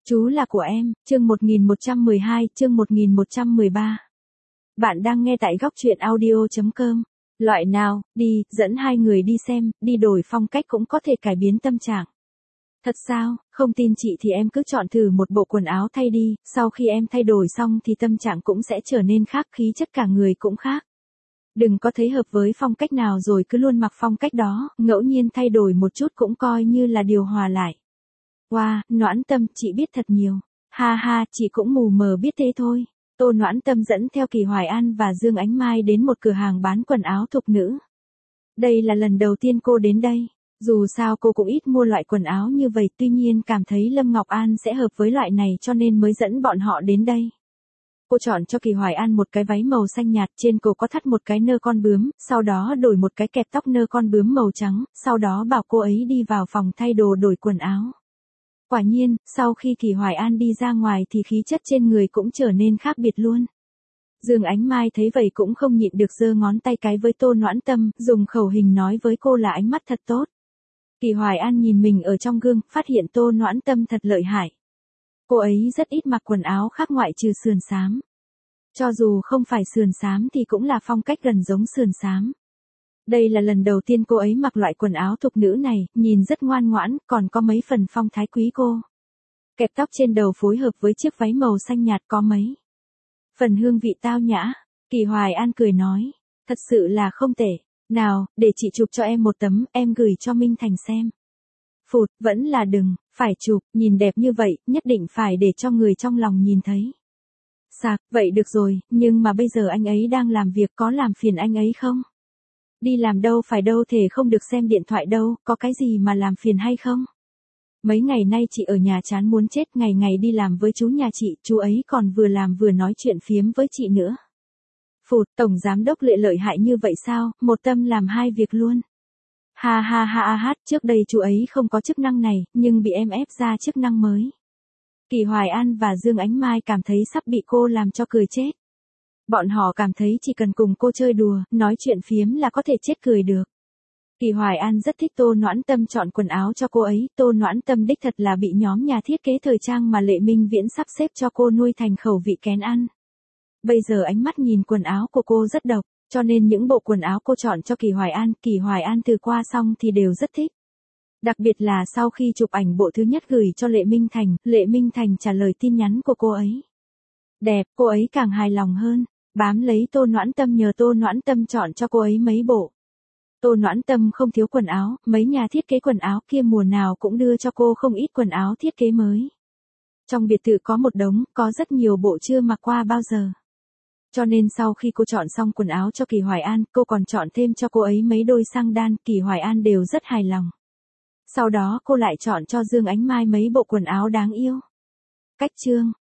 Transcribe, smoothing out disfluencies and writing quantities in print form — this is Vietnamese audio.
Chú là của em, chương 1112, chương 1113. Bạn đang nghe tại góc truyện audio.com. Loại nào, đi, dẫn hai người đi xem, đi đổi phong cách cũng có thể cải biến tâm trạng. Thật sao, không tin chị thì em cứ chọn thử một bộ quần áo thay đi, sau khi em thay đổi xong thì tâm trạng cũng sẽ trở nên khác, khí chất cả người cũng khác. Đừng có thấy hợp với phong cách nào rồi cứ luôn mặc phong cách đó, ngẫu nhiên thay đổi một chút cũng coi như là điều hòa lại. Wow, Noãn Tâm, chị biết thật nhiều. Ha ha, chị cũng mù mờ biết thế thôi. Tô Noãn Tâm dẫn theo Kỳ Hoài An và Dương Ánh Mai đến một cửa hàng bán quần áo thục nữ. Đây là lần đầu tiên cô đến đây. Dù sao cô cũng ít mua loại quần áo như vậy, tuy nhiên cảm thấy Lâm Ngọc An sẽ hợp với loại này cho nên mới dẫn bọn họ đến đây. Cô chọn cho Kỳ Hoài An một cái váy màu xanh nhạt, trên cổ có thắt một cái nơ con bướm, sau đó đổi một cái kẹp tóc nơ con bướm màu trắng, sau đó bảo cô ấy đi vào phòng thay đồ đổi quần áo. Quả nhiên, sau khi Kỳ Hoài An đi ra ngoài thì khí chất trên người cũng trở nên khác biệt luôn. Dương Ánh Mai thấy vậy cũng không nhịn được giơ ngón tay cái với Tô Noãn Tâm, dùng khẩu hình nói với cô là ánh mắt thật tốt. Kỳ Hoài An nhìn mình ở trong gương, phát hiện Tô Noãn Tâm thật lợi hại. Cô ấy rất ít mặc quần áo khác ngoại trừ sườn xám. Cho dù không phải sườn xám thì cũng là phong cách gần giống sườn xám. Đây là lần đầu tiên cô ấy mặc loại quần áo thục nữ này, nhìn rất ngoan ngoãn, còn có mấy phần phong thái quý cô. Kẹp tóc trên đầu phối hợp với chiếc váy màu xanh nhạt có mấy phần hương vị tao nhã. Kỳ Hoài An cười nói, thật sự là không tệ. Nào, để chị chụp cho em một tấm, em gửi cho Minh Thành xem. Phụt, vẫn là đừng, phải chụp, nhìn đẹp như vậy, nhất định phải để cho người trong lòng nhìn thấy. Sạc, vậy được rồi, nhưng mà bây giờ anh ấy đang làm việc, có làm phiền anh ấy không? Đi làm đâu phải đâu thể không được xem điện thoại đâu, có cái gì mà làm phiền hay không? Mấy ngày nay chị ở nhà chán muốn chết, ngày ngày đi làm với chú nhà chị, chú ấy còn vừa làm vừa nói chuyện phiếm với chị nữa. Phụt, tổng giám đốc Lệ lợi hại như vậy sao, một tâm làm hai việc luôn. Ha ha ha ha, trước đây chú ấy không có chức năng này, nhưng bị em ép ra chức năng mới. Kỳ Hoài An và Dương Ánh Mai cảm thấy sắp bị cô làm cho cười chết. Bọn họ cảm thấy chỉ cần cùng cô chơi đùa, nói chuyện phiếm là có thể chết cười được. Kỳ Hoài An rất thích Tô Noãn Tâm chọn quần áo cho cô ấy, Tô Noãn Tâm đích thật là bị nhóm nhà thiết kế thời trang mà Lệ Minh Viễn sắp xếp cho cô nuôi thành khẩu vị kén ăn. Bây giờ ánh mắt nhìn quần áo của cô rất độc, cho nên những bộ quần áo cô chọn cho Kỳ Hoài An từ qua xong thì đều rất thích. Đặc biệt là sau khi chụp ảnh bộ thứ nhất gửi cho Lệ Minh Thành trả lời tin nhắn của cô ấy. Đẹp, cô ấy càng hài lòng hơn, bám lấy Tô Noãn Tâm nhờ Tô Noãn Tâm chọn cho cô ấy mấy bộ. Tô Noãn Tâm không thiếu quần áo, mấy nhà thiết kế quần áo kia mùa nào cũng đưa cho cô không ít quần áo thiết kế mới. Trong biệt thự có một đống, có rất nhiều bộ chưa mặc qua bao giờ. Cho nên sau khi cô chọn xong quần áo cho Kỳ Hoài An, cô còn chọn thêm cho cô ấy mấy đôi xăng đan, Kỳ Hoài An đều rất hài lòng. Sau đó cô lại chọn cho Dương Ánh Mai mấy bộ quần áo đáng yêu. Cách chương